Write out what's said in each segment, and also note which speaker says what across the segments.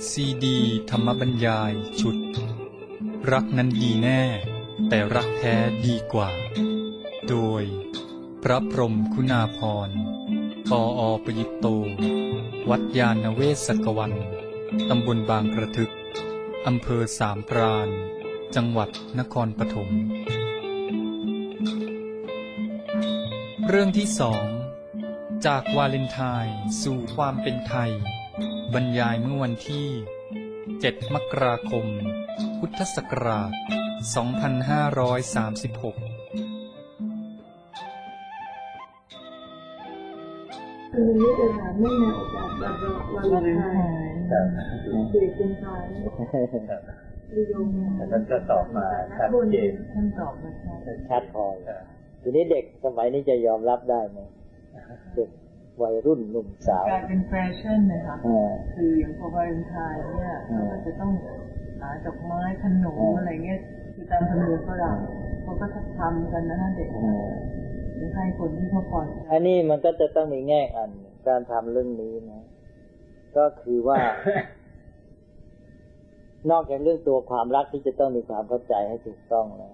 Speaker 1: ซีดีธรรมบรรยายชุดรักนั้นดีแน่แต่รักแท้ดีกว่าโดยพระพรหมคุณาภรณ์ปอ.ประยุตโตวัดยาณเวศกวันตำบลบางกระทึกอำเภอสามพรานจังหวัดนครปฐมเรื่องที่สองจากวาเลนไทน์สู่ความเป็นไทยบรรยายเมื่อวันที่7 มกราคม พุทธศักราช 2536
Speaker 2: วันนี้จะถามเรื่องในโอกาสวันไทย4 กุมภาพันธ์วิโยม
Speaker 3: ท่านก็ตอบมาชัดเจน
Speaker 2: ท่านตอบมา
Speaker 4: ชัดพอทีนี้เด็กสมัยนี้จะยอมรับได้ไหมเด็กวัยรุ่นหนุ่มสาว
Speaker 2: กลายเป็นแฟชั่นนะคะคืออย่างพอวาเลนไทน์เนี่ยเราจะต้องหาดอกไม้ขนมอะไรเงี้ยคือตามธรรมเนียมฝรั่งเขาก็จะทำกันนะเด็กหรือให้คนที่เขาปล่อย
Speaker 4: อันนี้มันก็จะต้องมีแง่อันการทำเรื่องนี้นะก็คือว่า นอกจากเรื่องตัวความรักที่จะต้องมีความเข้าใจให้ถูกต้องแล้ว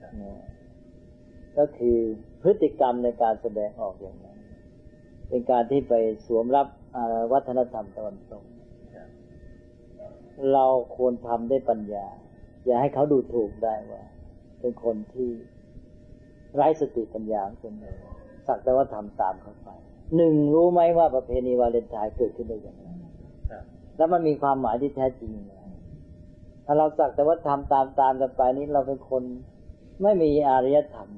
Speaker 4: ก็คือพฤติกรรมในการแสดงออกอย่างนั้นเป็นการที่ไปสวมรับวัฒนธรรมตะวันตกเราควรทำด้วยปัญญาอย่าให้เขาดูถูกได้ว่าเป็นคนที่ไร้สติปัญญาคนหนึ่งสักแต่ว่าทำตามเขาไปหนึ่งรู้ไหมว่าประเพณีวาเลนไทน์เกิดขึ้นได้อย่างไรแล้วมันมีความหมายที่แท้จริงถ้าเราสักแต่ว่าทำตามกันไปนี้เราเป็นคนไม่มีอารยธรรม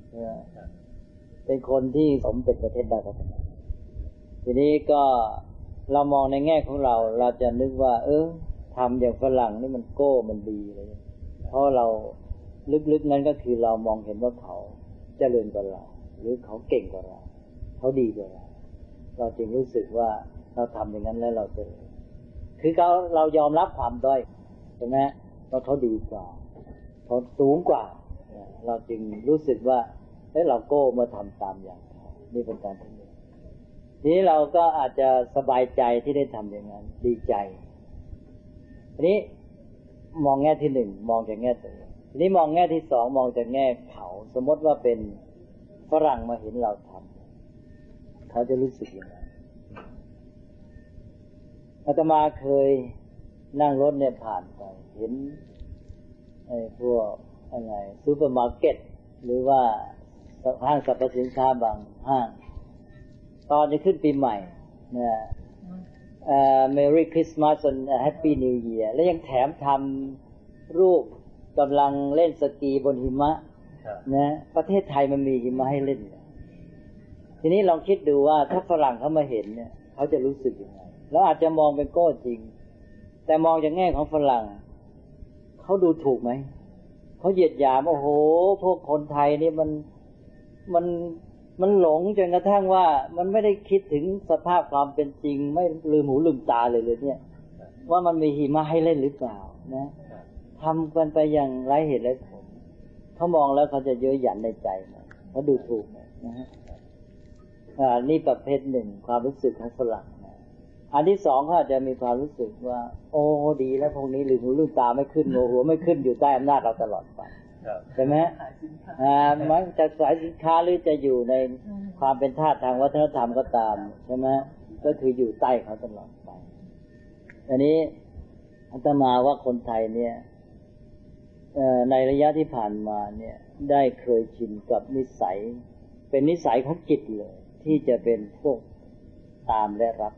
Speaker 4: เป็นคนที่สมเป็นประเทศได้พัฒนาทีนี้ก็เรามองในแง่ของเราจะนึกว่าทำอย่างฝรั่งนี่มันโก้มันดีเลยเพราะเราลึกๆนั้นก็คือเรามองเห็นว่าเขาเจริญกว่าเราหรือเขาเก่งกว่าเราเขาดีกว่าเราจึงรู้สึกว่าเราทำอย่างนั้นแล้วเราจะคือเรายอมรับความด้อยใช่ไหมว่าเขาดีกว่าเขาสูงกว่าเราจึงรู้สึกว่าเราโก้มาทำตามอย่างเขานี่เป็นการทำทีนี้เราก็อาจจะสบายใจที่ได้ทำอย่างนั้นดีใจทีนี้มองแง่ที่หนึ่งมองจากแง่ตัวทีนี้มองแง่ที่สองมองจากแง่เขาสมมติว่าเป็นฝรั่งมาเห็นเราทำเขาจะรู้สึกยังไงอาตมาเคยนั่งรถเนี่ยผ่านไปเห็นไอ้พวกอะไรซูเปอร์มาร์เก็ตหรือว่าห้างสรรพสินค้าบางห้างตอนจะขึ้นปีใหม่เนี่ยMerry Christmas and Happy New Year แล้วยังแถมทำรูปกำลังเล่นสกีบนหิมะนะประเทศไทยมันมีหิมะให้เล่นทีนี้ลองคิดดูว่าถ้าฝรั่งเขามาเห็นเนี่ยเขาจะรู้สึกยังไงแล้วอาจจะมองเป็นโก้จริงแต่มองจากแง่ของฝรั่งเขาดูถูกไหมเขาเหยียดหยามโอ้โหพวกคนไทยนี่มันหลงจนกระทั่งว่ามันไม่ได้คิดถึงสภาพความเป็นจริงไม่ลืมหูลืมตาเลยเนี่ยว่ามันมีหิมะให้เล่นหรือเปล่านะทำกันไปอย่างไร้เหตุไร้ผลเขามองแล้วเขาจะเย้ยหยันในใจเขาดูถูกนะฮะนี่ประเภทหนึ่งความรู้สึกของฝรั่งอันที่สองเขาอาจจะมีความรู้สึกว่าโอ้ดีแล้วพวกนี้ลืมหูลืมตาไม่ขึ้นโงหัวไม่ขึ้นอยู่ใต้อำนาจเราตลอดไปใช่ไหมมันจะขายสินค้าหรือจะอยู่ในความเป็นทาสทางวัฒนธรรมก็ตามใช่ไหมก็คืออยู่ใต้เขาตลอดไปอันนี้อาตมาว่าคนไทยเนี่ยในระยะที่ผ่านมาเนี่ยได้เคยชินกับนิสัยเป็นนิสัยของจิตเลยที่จะเป็นพวกตามและรับ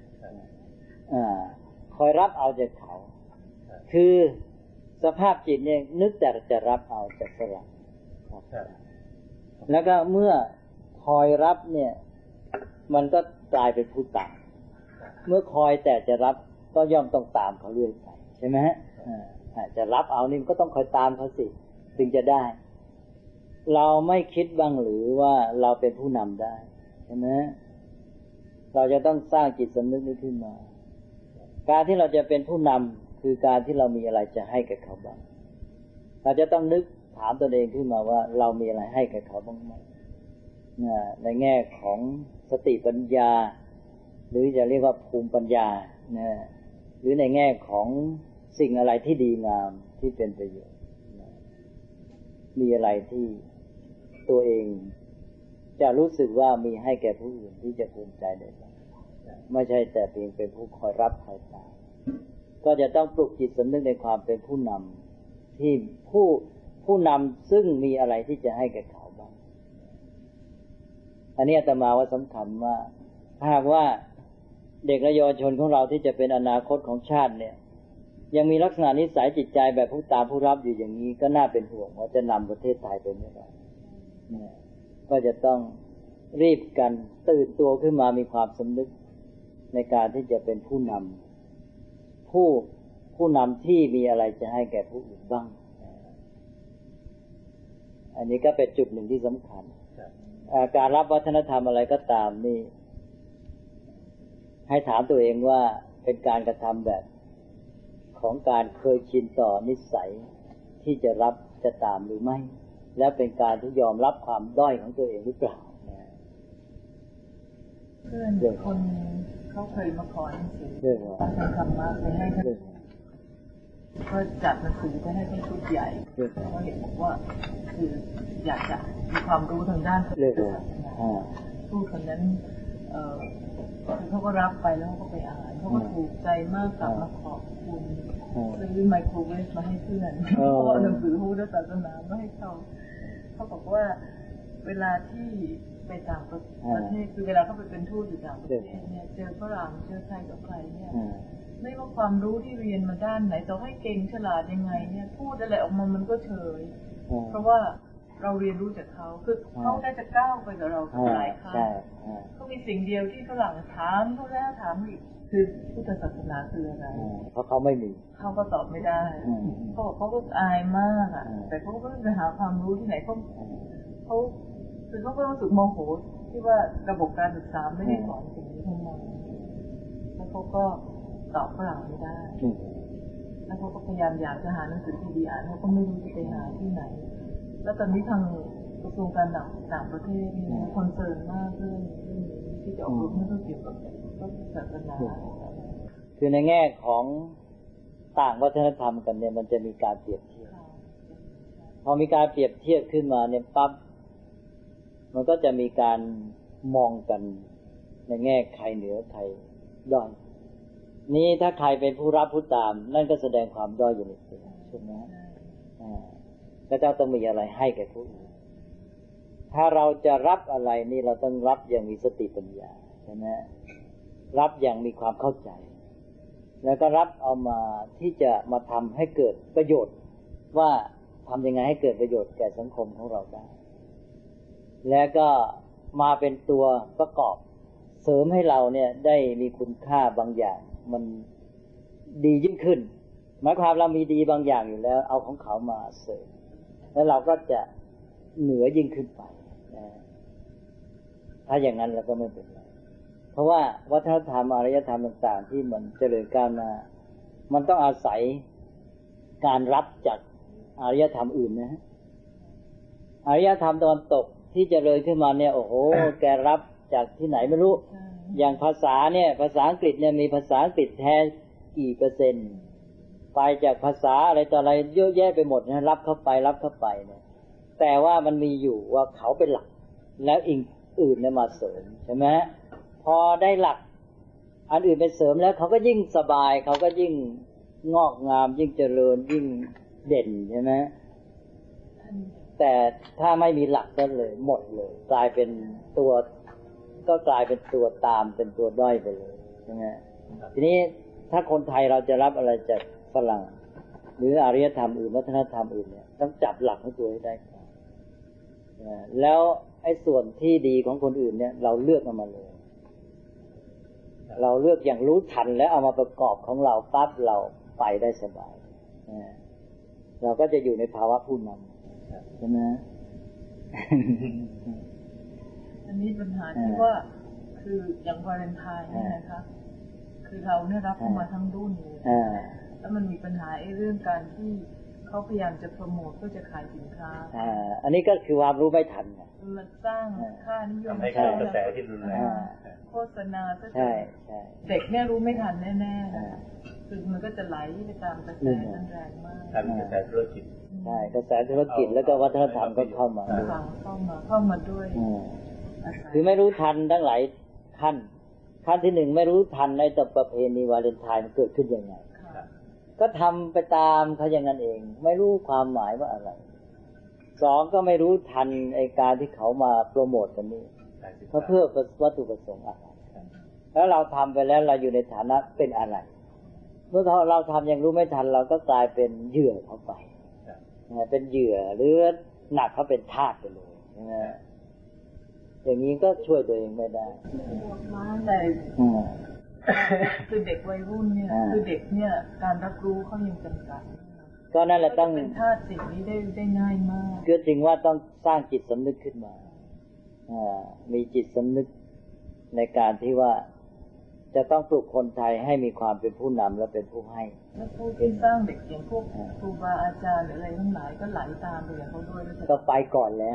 Speaker 4: คอยรับเอาจากเขาคือสภาพจิตเนี่ยนึกแต่จะรับเอาจากฝรั่งแล้วก็เมื่อคอยรับเนี่ยมันก็กลายเป็นผู้ตามเมื่อคอยแต่จะรับก็ย่อมต้องตามเขาเรื่อยไปใช่ไหมฮะจะรับเอานี่ก็ต้องคอยตามเขาสิถึงจะได้เราไม่คิดบ้างหรือว่าเราเป็นผู้นำได้ใช่ไหมเราจะต้องสร้างจิตสำนึกนี้ขึ้นมาการที่เราจะเป็นผู้นำคือการที่เรามีอะไรจะให้กับเขาบ้างเราจะต้องนึกถามตนเองขึ้นมาว่าเรามีอะไรให้กับเขาบ้างไหมในแง่ของสติปัญญาหรือจะเรียกว่าภูมิปัญญาหรือในแง่ของสิ่งอะไรที่ดีงามที่เป็นประโยชน์มีอะไรที่ตัวเองจะรู้สึกว่ามีให้แก่ผู้อื่นที่จะภูมิใจได้บ้างไม่ใช่แต่เพียงเป็นผู้คอยรับคอยตามก็จะต้องปลุกจิตสำนึกในความเป็นผู้นำที่ผู้นำซึ่งมีอะไรที่จะให้แก่เขาบ้างอันนี้อาตมาว่าสำคัญมากถ้าหากว่าเด็กและเยาวชนของเราที่จะเป็นอนาคตของชาติเนี่ยยังมีลักษณะนิสัยจิตใจแบบผู้ตามผู้รับอยู่อย่างนี้ก็น่าเป็นห่วงว่าจะนำประเทศไทยไปไม่ได้ก็จะต้องรีบกันตื่นตัวขึ้นมามีความสำนึกในการที่จะเป็นผู้นำผู้นำที่มีอะไรจะให้แก่ผู้อื่นบ้างอันนี้ก็เป็นจุดหนึ่งที่สำคัญการรับวัฒนธรรมอะไรก็ตามนี่ให้ถามตัวเองว่าเป็นการกระทำแบบของการเคยชินต่อนิสัยที่จะรับจะตามหรือไม่และเป็นการที่ยอมรับความด้อยของตัวเองหรือเปล่า
Speaker 2: เพื่อนคนเขาเคยมาขอหนังสือทำธรรมะไปให้ท่านก็จัดหนังสือไปให้ท่านชุดใหญ่เขาเห็นบอกว่าคืออยากจะมีความรู้ทางด้านพุทธศาสนาผู้คนนั้นเขาก็รับไปแล้วเขาก็ไปอ่านเขาก็ถูกใจมากกลับมาขอบคุณซื้อไมโครเวฟมาให้เพื่อนเพราะหนังสือพุทธศาสนามาให้เขาบอกว่าเวลาที่ไปต่างประเทศคือเวลาเขาไปเป็นทูตอยู่ต่างประเทศเนี่ยเจอฝรั่งเจอใครกับใครเนี่ยไม่ว่าความรู้ที่เรียนมาด้านไหนต่อให้เก่งฉลาดยังไงเนี่ยพูดอะไรออกมามันก็เฉยเพราะว่าเราเรียนรู้จากเขาคือเขาได้จะก้าวไปกับเราหลายครั้งเขามีสิ่งเดียวที่ฝรั่งถามเขาแล้วถามอีกคือพุทธศาสนาคืออะไร
Speaker 4: เพราะเขาไม่มี
Speaker 2: เขาก็ตอบไม่ได้เขาบอกเขาก็อายมากอ่ะแต่เขาก็ไปหาความรู้ที่ไหนเขาคือเขาก็รู้สึกโมโหที่ว่าระบบการศึกษาไม่ได้สอนสิ่งนี้ทั้งหมดแล้วเขาก็ตอบฝรั่งไม่ได้แล้วเขาก็พยายามอยากจะหาหนังสือที่ดีอ่านเขาก็ไม่รู้จะไปหาที่ไหนแล้วตอนนี้ทางกระทรวงการต่างประเทศมีคอนเซิร์นมากเรื่องที่จะออกรูปไม่ต้องเกี่ยวกับศาสนา
Speaker 4: คือในแง่ของต่างวัฒนธรรมกันเนี่ยมันจะมีการเปรียบเทียบพอมีการเปรียบเทียบขึ้นมาเนี่ยปั๊บมันก็จะมีการมองกันในแง่ใครเหนือใครด้อยนี้ถ้าใครเป็นผู้รับผู้ตามนั่นก็แสดงความด้อยอยู่ในตัวใช่ไหมก็จะต้องมีอะไรให้แก่ผู้อื่นถ้าเราจะรับอะไรนี่เราต้องรับอย่างมีสติปัญญาใช่ไหมรับอย่างมีความเข้าใจแล้วก็รับเอามาที่จะมาทำให้เกิดประโยชน์ว่าทำยังไงให้เกิดประโยชน์แก่สังคมของเราได้แล้วก็มาเป็นตัวประกอบเสริมให้เราเนี่ยได้มีคุณค่าบางอย่างมันดียิ่งขึ้นหมายความเรามีดีบางอย่างอยู่แล้วเอาของเขามาเสริมแล้วเราก็จะเหนือยิ่งขึ้นไปถ้าอย่างนั้นเราก็ไม่เป็นไรเพราะว่าวัฒนธรรมอารยธรรมต่างๆที่มันเจริญก้าวหน้ามันต้องอาศัยการรับจากอารยธรรมอื่นนะอารยธรรมตะวันตกที่เจริญขึ้นมาเนี่ยโอ้โหแกรับจากที่ไหนไม่รู้อย่างภาษาเนี่ยภาษาอังกฤษเนี่ยมีภาษาอังกฤษแท้กี่เปอร์เซ็นต์ไปจากภาษาอะไรต่ออะไรเยอะแยะไปหมดนะรับเข้าไปเนี่ยแต่ว่ามันมีอยู่ว่าเขาเป็นหลักแล้วอื่นเนี่ยมาเสริมใช่ไหมพอได้หลักอันอื่นเป็นเสริมแล้วเขาก็ยิ่งสบายเขาก็ยิ่งงอกงามยิ่งเจริญยิ่งเด่นใช่ไหมแต่ถ้าไม่มีหลักก็เลยหมดเลยกลายเป็นตัวตามเป็นตัวด้อยไปเลยใช่ไหมทีนี้ถ้าคนไทยเราจะรับอะไรจากฝรั่งหรืออารยธรรมอื่นวัฒนธรรมอื่นเนี่ยต้องจับหลักของตัวให้ได้แล้วไอ้ส่วนที่ดีของคนอื่นเนี่ยเราเลือกมาเลยเราเลือกอย่างรู้ทันแล้วเอามาประกอบของเราปั๊บเราไปได้สบายเราก็จะอยู่ในภาวะผู้นำใช่ไหม
Speaker 2: อันนี้ปัญหาที่ว่าคืออย่างวาเลนไทน์เนี่ยนะคะคือเราเนี่ยรับเข้ามาทั้งรุ่นเลยแล้วมันมีปัญหาเรื่องการที่เขาพยายามจะโปรโมทเพื่อจะขายสินค้า
Speaker 4: อันนี้ก็คือความรู้ไม่ทัน
Speaker 2: มันสร้างค่านิยม
Speaker 3: ทำให้เกิดกระแสที่รุนแรง
Speaker 2: โฆษณาซะเด็กเนี่ยรู้ไม่ทันแน่ๆคือมันก็จะไหลไปตามกระแสนั่นแรงมาก
Speaker 3: ทำกระแสธุรกิจ
Speaker 4: ใช่กระแสธุรกิจแล้วก็วัฒนธรรมก็เข้ามา
Speaker 2: ด้วย
Speaker 4: คือไม่รู้ทันทั้งหลายขั้นที่หนึ่งไม่รู้ทันในต่อประเพณีวาเลนไทน์มันเกิดขึ้นยังไงก็ทำไปตามเขาอย่างนั้นเองไม่รู้ความหมายว่าอะไรสองก็ไม่รู้ทันไอ้การที่เขามาโปรโมทกันนี้เขาเพื่อวัตถุประสงค์อะไรแล้วเราทำไปแล้วเราอยู่ในฐานะเป็นอะไรเมื่อเราทำยังรู้ไม่ทันเราก็กลายเป็นเหยื่อเขาไปเป็นเหยื่อหรือหนักเขาเป็นทาสไปเลยนะอย่างนี้ก็ช่วยตัวเองไม่ได้
Speaker 2: แต่คือเด็กวัยรุ่นเนี่ยคือเด็กเนี่ยการรับรู้เขายังจำกัด
Speaker 4: ก็นั่นแหละต้อง
Speaker 2: เป็นธาตุสิ่งนี้ได้ง่ายมาก
Speaker 4: ก็จริงว่าต้องสร้างจิตสำนึกขึ้นมามีจิตสำนึกในการที่ว่าจะต้องปลุกคนไทยให้มีความเป็นผู้นำและเป็นผู้ให้
Speaker 2: แล้วผู้ที่สร้างเด็กอย่างพวกครูบาอาจารย์หรืออะไรทั้งหลายก็ไหลตามไปอย่างเขาด้วย
Speaker 4: ก็ไปก่อนแล้ว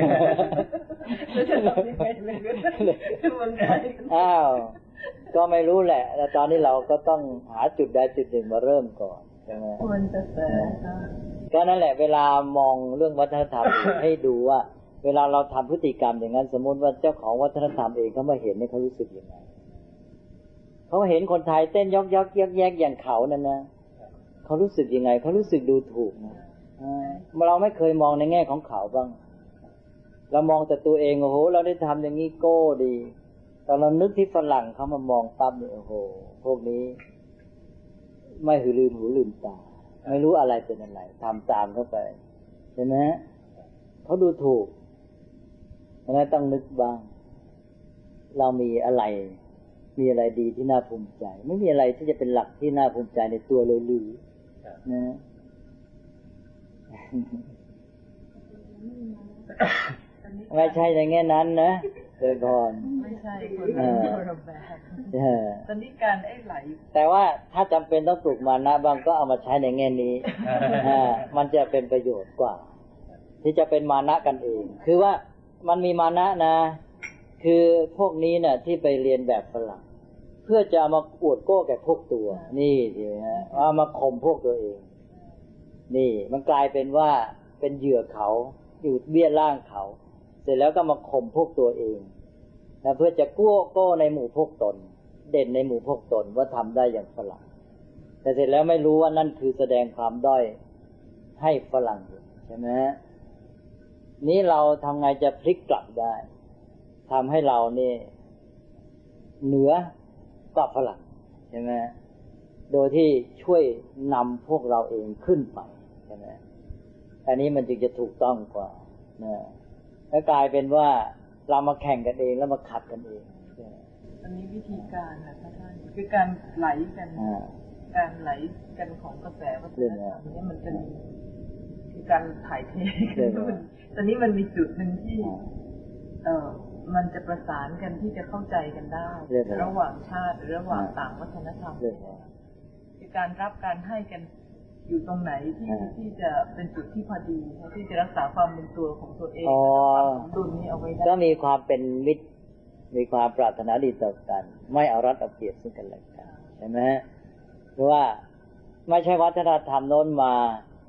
Speaker 4: อ้าวก็ไม่รู้แหละแต่ตอนนี้เราก็ต้องหาจุดใดจุดหนึ่งมาเริ่มก่อนใช่ไหม
Speaker 2: ควรจะ
Speaker 4: ก็นั่นแหละเวลามองเรื่องวัฒนธรรมให้ดูว่าเวลาเราทำพฤติกรรมอย่างนั้นสมมติว่าเจ้าของวัฒนธรรมเองเขามาเห็นเนี่ยเขารู้สึกยังไงเขาเห็นคนไทยเต้นยอกแยกอย่างเขานั่นนะเขารู้สึกยังไงเขารู้สึกดูถูกนะเราไม่เคยมองในแง่ของเขาบ้างเรามองแต่ตัวเองโอ้โหเราได้ทำอย่างนี้โก้ดีตอนเรานึกที่ฝรั่งเขามามองปั๊บเนี่ยโอ้โหพวกนี้ไม่ลืมหูลืมตาไม่รู้อะไรเป็นอะไรทำตามเข้าไปใช่ไหมเขาดูถูกเพราะนั้นต้องนึกบ้างเรามีอะไรดีที่น่าภูมิใจไม่มีอะไรที่จะเป็นหลักที่น่าภูมิใจในตัวเลยหรือนะไม่ใช่ในแง่นั้นนะเดินก่อน
Speaker 2: ไม่ใช่คนละแบบตอนนี้การไหล
Speaker 4: แต่ว่าถ้าจำเป็นต้องปลุกมานะบางก็เอามาใช้ในแง่นี้มันจะเป็นประโยชน์กว่าที่จะเป็นมานะกันเองคือว่ามันมีมานะนะคือพวกนี้น่ะที่ไปเรียนแบบฝรั่งเพื่อจะมาอวดโก้แก่พวกตัวนี่สิฮะเอามาข่มพวกตัวเองนี่มันกลายเป็นว่าเป็นเหยื่อเขาอยู่เบี้ยล่างเขาเสร็จแล้วก็มาข่มพวกตัวเองนะเพื่อจะโก้ในหมู่พวกตนเด่นในหมู่พวกตนว่าทำได้อย่างฝรั่งแต่เสร็จแล้วไม่รู้ว่านั่นคือแสดงความด้อยให้ฝรั่งใช่ไหมนี้เราทำไงจะพลิกกลับได้ทำให้เราเนี่ยเหนือกว่าฝรั่งใช่ไหมโดยที่ช่วยนำพวกเราเองขึ้นไปใช่ไหมอันนี้มันจึงจะถูกต้องกว่านะแล้วกลายเป็นว่าเรามาแข่งกันเองแล้วมาขัดกันเอง
Speaker 2: อันนี้วิธีการนะคะท่านคือการไหลกันการไหลกันของกระแสวัฒนธรรมนี้มันจะมีคือการถ่ายเทกันตอนนี้มันมีจุดหนึ่งที่มันจะประสานกันที่จะเข้าใจกันได้ระหว่างชาติหรือระหว่างต่างวัฒนธรรมคือการรับการให้กันอยู่ตรงไหนที่จะเป็นจุดที่พอดีที่จะรักษาความเป็นตัวของตัวเองความสมดุลนี้เอาไว้ได้
Speaker 4: ก็มีความเป็นมิตรมีความปรารถนาดีต่อกันไม่เอารัดเอาเปรียบซึ่งกันและกันใช่ไหมเพราะว่าไม่ใช่วัฒนธรรมโน้นมา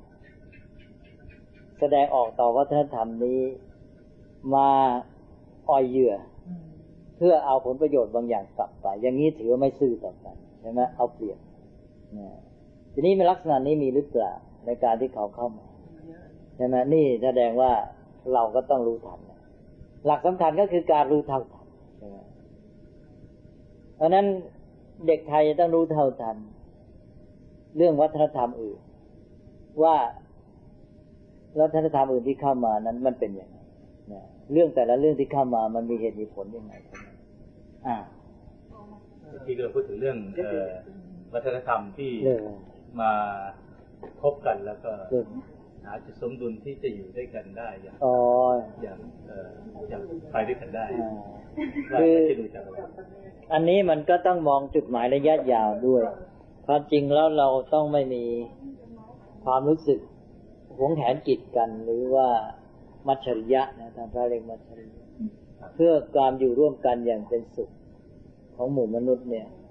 Speaker 4: แสดงออกต่อวัฒนธรรมนี้มาอ่อยเหยื่อเพื่อเอาผลประโยชน์บางอย่างกลับไปอย่างนี้ถือว่าไม่ซื่อต่อกันใช่ไหมเอาเปรียบทีนี้มีลักษณะนี้มีหรือเปล่าในการที่เขาเข้ามาใช่ไหมนี่แสดงว่าเราก็ต้องรู้ทันหลักสำคัญก็คือการรู้เท่าทันใช่ไหมเพราะนั้นเด็กไทยต้องรู้เท่าทันเรื่องวัฒนธรรมอื่นว่าวัฒนธรรมอื่นที่เข้ามานั้นมันเป็นอย่างไรเรื่องแต่ละเรื่องที่เข้ามามันมีเหตุมีผลยังไง
Speaker 3: ที่เราพูดถึงเรื่องวัฒนธรรมที่มาพบกันแล้วก็หาจุดสมดุลที่จะอยู่ด้วยกันได้อย่างไปด้วยกันได้
Speaker 4: คืออันนี้มันก็ต้องมองจุดหมายระยะยาวด้วยความจริงแล้วเราต้องไม่มีความรู้สึกหวงแหนกีดกันหรือว่ามัจฉริยะนะทางพระเรียกมัจฉริยะเพื่อการอยู่ร่วมกันอย่างเป็นสุขของหมู่มนุษย์เนี่ย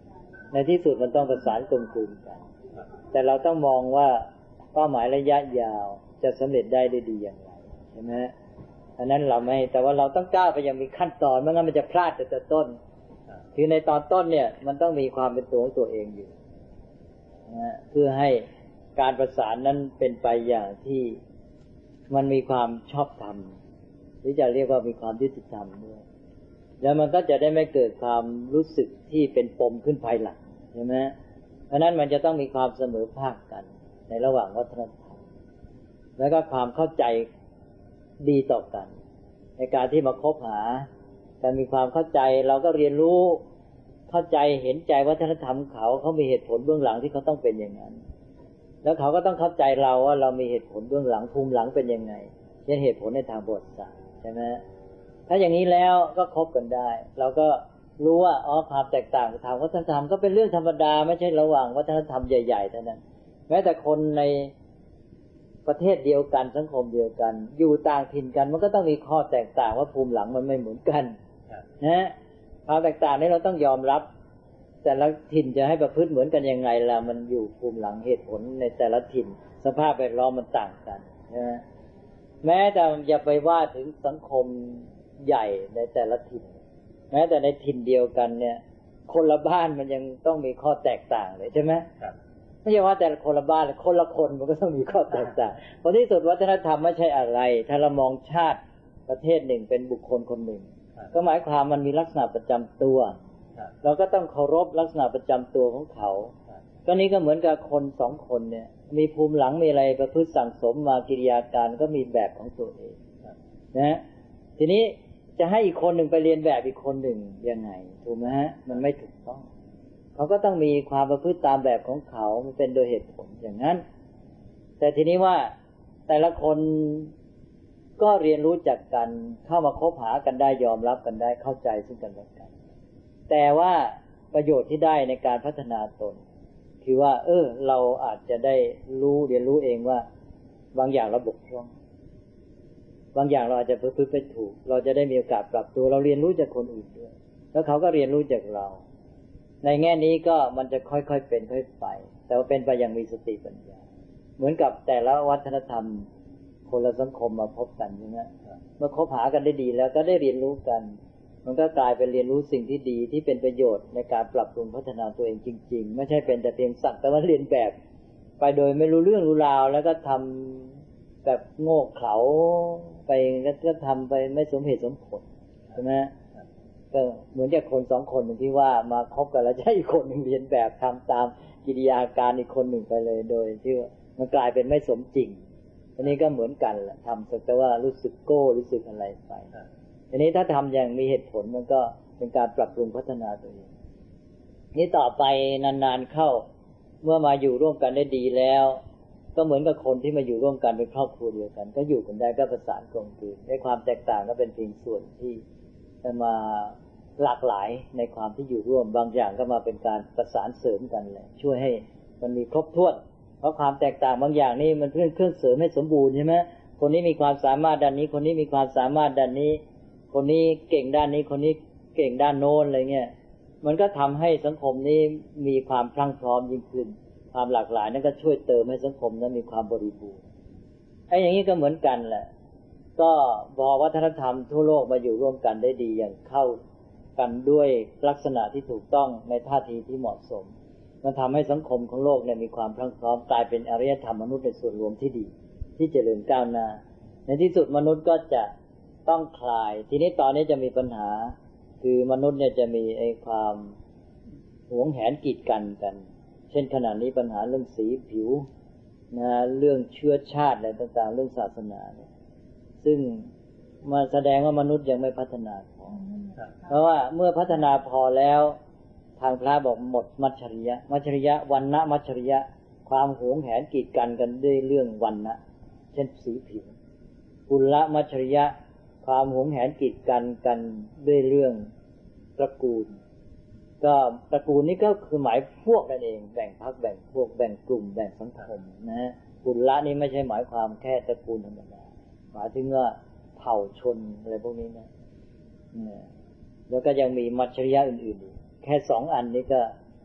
Speaker 4: ในที่สุดมันต้องประสานกลมกลืนกันแต่เราต้องมองว่าเป้าหมายระยะยาวจะสำเร็จได้ดีอย่างไรใช่ไหมอันนั้นเราไม่แต่ว่าเราต้องก้าวไปอย่างมีขั้นตอนไม่งั้นมันจะพลาดแต่ต้นคือในตอนต้นเนี่ยมันต้องมีความเป็นตัวของตัวเองอยู่นะเพื่อให้การประสานนั้นเป็นไปอย่างที่มันมีความชอบธรรมหรือจะเรียกว่ามีความยุติธรรมด้วยแล้วมันก็จะได้ไม่เกิดความรู้สึกที่เป็นปมขึ้นภายหลังใช่ไหมเพราะนั้นมันจะต้องมีความเสมอภาคกันในระหว่างวัฒนธรรมแล้วก็ความเข้าใจดีต่อกันในการที่มาคบหาการมีความเข้าใจเราก็เรียนรู้เข้าใจเห็นใจวัฒนธรรมเขามีเหตุผลเบื้องหลังที่เขาต้องเป็นอย่างนั้นแล้วเขาก็ต้องเข้าใจเราว่าเรามีเหตุผลเบื้องหลังภูมิหลังเป็นยังไงเช่นเหตุผลในทางประวัติศาสตร์ใช่ไหมถ้าอย่างนี้แล้วก็คบกันได้เราก็รู้ว่าความแตกต่างทางวัฒนธรรมก็เป็นเรื่องธรรมดาไม่ใช่ระหว่างวัฒนธรรมใหญ่ๆเท่านั้นแม้แต่คนในประเทศเดียวกันสังคมเดียวกันอยู่ต่างถิ่นกันมันก็ต้องมีข้อแตกต่างว่าภูมิหลังมันไม่เหมือนกันนะความแตกต่างนี้เราต้องยอมรับแต่ละถิ่นจะให้ประพฤติเหมือนกันยังไงล่ะมันอยู่ภูมิหลังเหตุผลในแต่ละถิ่นสภาพแวดล้อมมันต่างกันนะแม้แต่อย่าไปว่าถึงสังคมใหญ่ในแต่ละถิ่นแม้แต่ในถิ่นเดียวกันเนี่ยคนละบ้านมันยังต้องมีข้อแตกต่างเลยใช่ไหมไม่ใช่ว่าแต่คนละบ้านคนละคนมันก็ต้องมีข้อแตกต่างเพราะที่สุดวัฒนธรรมไม่ใช่อะไรถ้าเรามองชาติประเทศหนึ่งเป็นบุคคลคนหนึ่งก็หมายความมันมีลักษณะประจำตัวเราก็ต้องเคารพลักษณะประจำตัวของเขาก็นี้ก็เหมือนกับคนสองคนเนี่ยมีภูมิหลังมีอะไรประพฤติสั่งสมมากิริยาการก็มีแบบของตัวเองนะทีนี้จะให้อีกคนหนึ่งไปเรียนแบบอีกคนหนึ่งยังไงถูกไหมฮะมันไม่ถูกต้องเขาก็ต้องมีความประพฤติตามแบบของเขามันเป็นโดยเหตุผลอย่างนั้นแต่ทีนี้ว่าแต่ละคนก็เรียนรู้จักกันเข้ามาคบหากันได้ยอมรับกันได้เข้าใจซึ่งกันและกันแต่ว่าประโยชน์ที่ได้ในการพัฒนาตนคือว่าเราอาจจะได้เรียนรู้เองว่าบางอย่างเราบกพร่องบางอย่างเราอาจจะประพฤติไม่ถูกเราจะได้มีโอกาสปรับตัวเราเรียนรู้จากคนอื่นด้วยแล้วเขาก็เรียนรู้จากเราในแง่นี้ก็มันจะค่อยๆเป็นค่อยไปแต่ว่าเป็นไปอย่างมีสติปัญญาเหมือนกับแต่ละวัฒนธรรมคนละสังคมมาพบกันใช่ไหมเมื่อคบหากันได้ดีแล้วก็ได้เรียนรู้กันมันก็กลายเป็นเรียนรู้สิ่งที่ดีที่เป็นประโยชน์ในการปรับปรุงพัฒนาตัวเองจริงๆไม่ใช่เป็นแต่เพียงสักแต่ว่าเรียนแบบไปโดยไม่รู้เรื่องรู้ราวแล้วก็ทำแบบโง่เขลาไปก็ทำไปไม่สมเหตุสมผลใช่ไหมก็เหมือนกับคนสองคนที่ว่ามาคบกันแล้วจะให้อีกคนหนึ่งเรียนแบบทำตามกิริยาการอีกคนหนึ่งไปเลยโดยที่มันกลายเป็นไม่สมจริงอันนี้ก็เหมือนกันแหละทำแต่ว่ารู้สึกโก้รู้สึกอะไรไปทีนี้ถ้าทำอย่างมีเหตุผลมันก็เป็นการปรับปรุงพัฒนาตัวเองนี่ต่อไปนานๆเข้าเมื่อมาอยู่ร่วมกันได้ดีแล้วก็เหมือนกับคนที่มาอยู่ร่วมกันเป็นครอบครัวเดียวกันก็อยู่กันได้ก็ประสานกลมกลืนในความแตกต่างก็เป็นเพียงส่วนที่มาหลากหลายในความที่อยู่ร่วมบางอย่างก็มาเป็นการประสานเสริมกันแหละช่วยให้มันมีครบถ้วนเพราะความแตกต่างบางอย่างนี่มันเพื่อเครื่องเสริมให้สมบูรณ์ใช่ไหมคนนี้มีความสามารถด้านนี้คนนี้มีความสามารถด้านนี้คนนี้เก่งด้านนี้คนนี้เก่งด้านโน้นอะไรเงี้ยมันก็ทำให้สังคมนี้มีความพรั่งพร้อมยิ่งขึ้นความหลากหลายนั้นก็ช่วยเติมให้สังคมนั้นมีความบริบูรณ์ไอ้อย่างนี้ก็เหมือนกันแหละก็พอวัฒนธรรมทั่วโลกมาอยู่ร่วมกันได้ดีอย่างเข้ากันด้วยลักษณะที่ถูกต้องในท่าทีที่เหมาะสมมันทำให้สังคมของโลกเนี่ยมีความพรั่งพร้อมกลายเป็นอารยธรรมมนุษย์ในส่วนรวมที่ดีที่เจริญก้าวหน้าในที่สุดมนุษย์ก็จะต้องคลายทีนี้ตอนนี้จะมีปัญหาคือมนุษย์เนี่ยจะมีไอ้ความหวงแหนกีดกันเช่นขณะนี้ปัญหาเรื่องสีผิวนะเรื่องเชื้อชาติอะไรต่างๆเรื่องศาสนาเนี่ยซึ่งมาแสดงว่ามนุษย์ยังไม่พัฒนาพอเพราะว่าเมื่อพัฒนาพอแล้วทางพระบอกหมดมัจฉริยะวรรณะมัจฉริยะความหวงแหนกีดกันด้วยเรื่องวรรณะเช่นสีผิวกุลมัจฉริยะความหวงแหนกีดกันด้วยเรื่องตระกูลก็ตระกูลนี้ก็คือหมายพวกนั่นเองแบ่งพรรคแบ่งพวกแบ่งกลุ่มแบ่งสังคมนะกุลนี้ไม่ใช่หมายความแค่ตระกูลธรรมดาหมายถึงว่าเผ่าชนอะไรพวกนี้นะแล้วก็ยังมีมัจฉริยะอื่นๆแค่2อันนี้ก็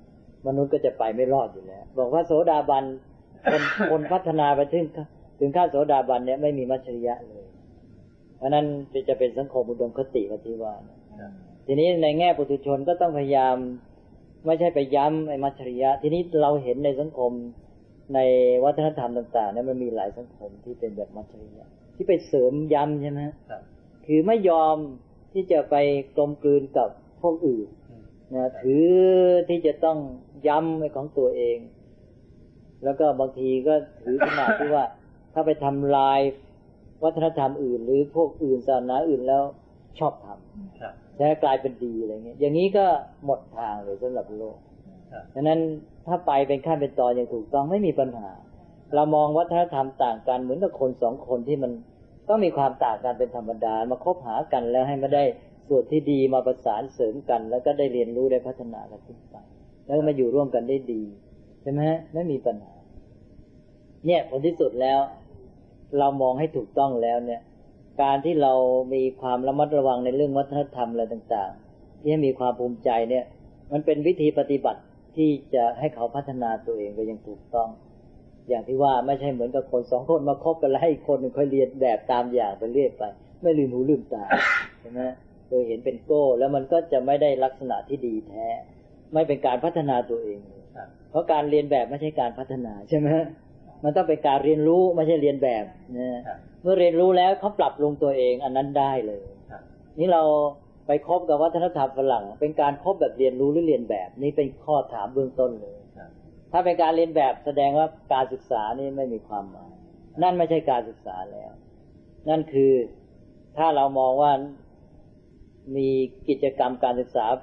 Speaker 4: มนุษย์ก็จะไปไม่รอดอยู่แล้วบอกว่าโสดาบันคนพัฒนาไปถึงขั้นโสดาบันเนี่ยไม่มีมัจฉริยะเลยเพราะนั้นจะเป็นสังคมอุดมคติกับที่ว่าทีนี้ในแง่ปุถุชนก็ต้องพยายามไม่ใช่ไปย้ำไอ้มัจฉริยะทีนี้เราเห็นในสังคมในวัฒนธรรมต่างๆเนี่ยมันมีหลายสังคมที่เป็นแบบมัจฉริยะที่ไปเสริมย้ำใช่ไหมคือไม่ยอมที่จะไปกลมกลืนกับพวกอื่นนะถือที่จะต้องย้ำในของตัวเองแล้วก็บางทีก็ถือขนาดที่ว่าถ้าไปทำลายวัฒนธรรมอื่นหรือพวกอื่นศาสนาอื่นแล้วชอบทำจะกลายเป็นดีอะไรเงี้ยอย่างนี้ก็หมดทางเลยสำหรับโลกดังนั้นถ้าไปเป็นขั้นเป็นตอนอย่างถูกต้องไม่มีปัญหาเรามองวัฒนธรรมต่างกันเหมือนกับคนสองคนที่มันต้องมีความต่างกันเป็นธรรมดามาคบหากันแล้วให้มาได้ส่วนที่ดีมาประสานเสริมกันแล้วก็ได้เรียนรู้ได้พัฒนากันขึ้นไปแล้วมาอยู่ร่วมกันได้ดีใช่ไหมไม่มีปัญหาเนี่ยผลที่สุดแล้วเรามองให้ถูกต้องแล้วเนี่ยการที่เรามีความระมัดระวังในเรื่องวัฒนธรรมอะไรต่างๆที่ให้มีความภูมิใจเนี่ยมันเป็นวิธีปฏิบัติที่จะให้เขาพัฒนาตัวเองไปอย่างถูกต้องอย่างที่ว่าไม่ใช่เหมือนกับคนสองคนมาคบกันแล้วให้อีกคนนึงค่อยเรียนแบบตามอย่างไปเรื่อยไปไม่ลืมหูลืมตาใช่ไหมโดยเห็นเป็นโก้แล้วมันก็จะไม่ได้ลักษณะที่ดีแท้ไม่เป็นการพัฒนาตัวเองเพราะการเรียนแบบไม่ใช่การพัฒนาใช่ไหมมันต้องเป็นการเรียนรู้ไม่ใช่เรียนแบบนะเมื่อเรียนรู้แล้วเขาปรับปรุงตัวเองอันนั้นได้เลยนี่เราไปคบกับวัฒนธรรมฝรั่งเป็นการคบแบบเรียนรู้หรือเรียนแบบนี่เป็นข้อถามเบื้องต้นเลยถ้าเป็นการเรียนแบบแสดงว่าการศึกษานี่ไม่มีความหมายนั่นไม่ใช่การศึกษาแล้วนั่นคือถ้าเรามองว่ามีกิจกรรมการศึกษา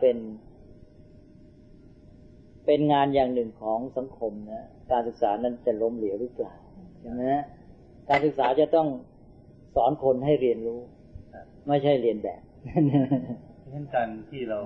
Speaker 4: เป็นงานอย่างหนึ่งของสังคมนะการศึกษานั้นจะล้มเหลวหรือเปล่าใช่ไหมการศึกษาจะต้องสอนคนให้เรียนรู้ไม่ใช่เรียนแบบ
Speaker 3: เช่นกันที่เรา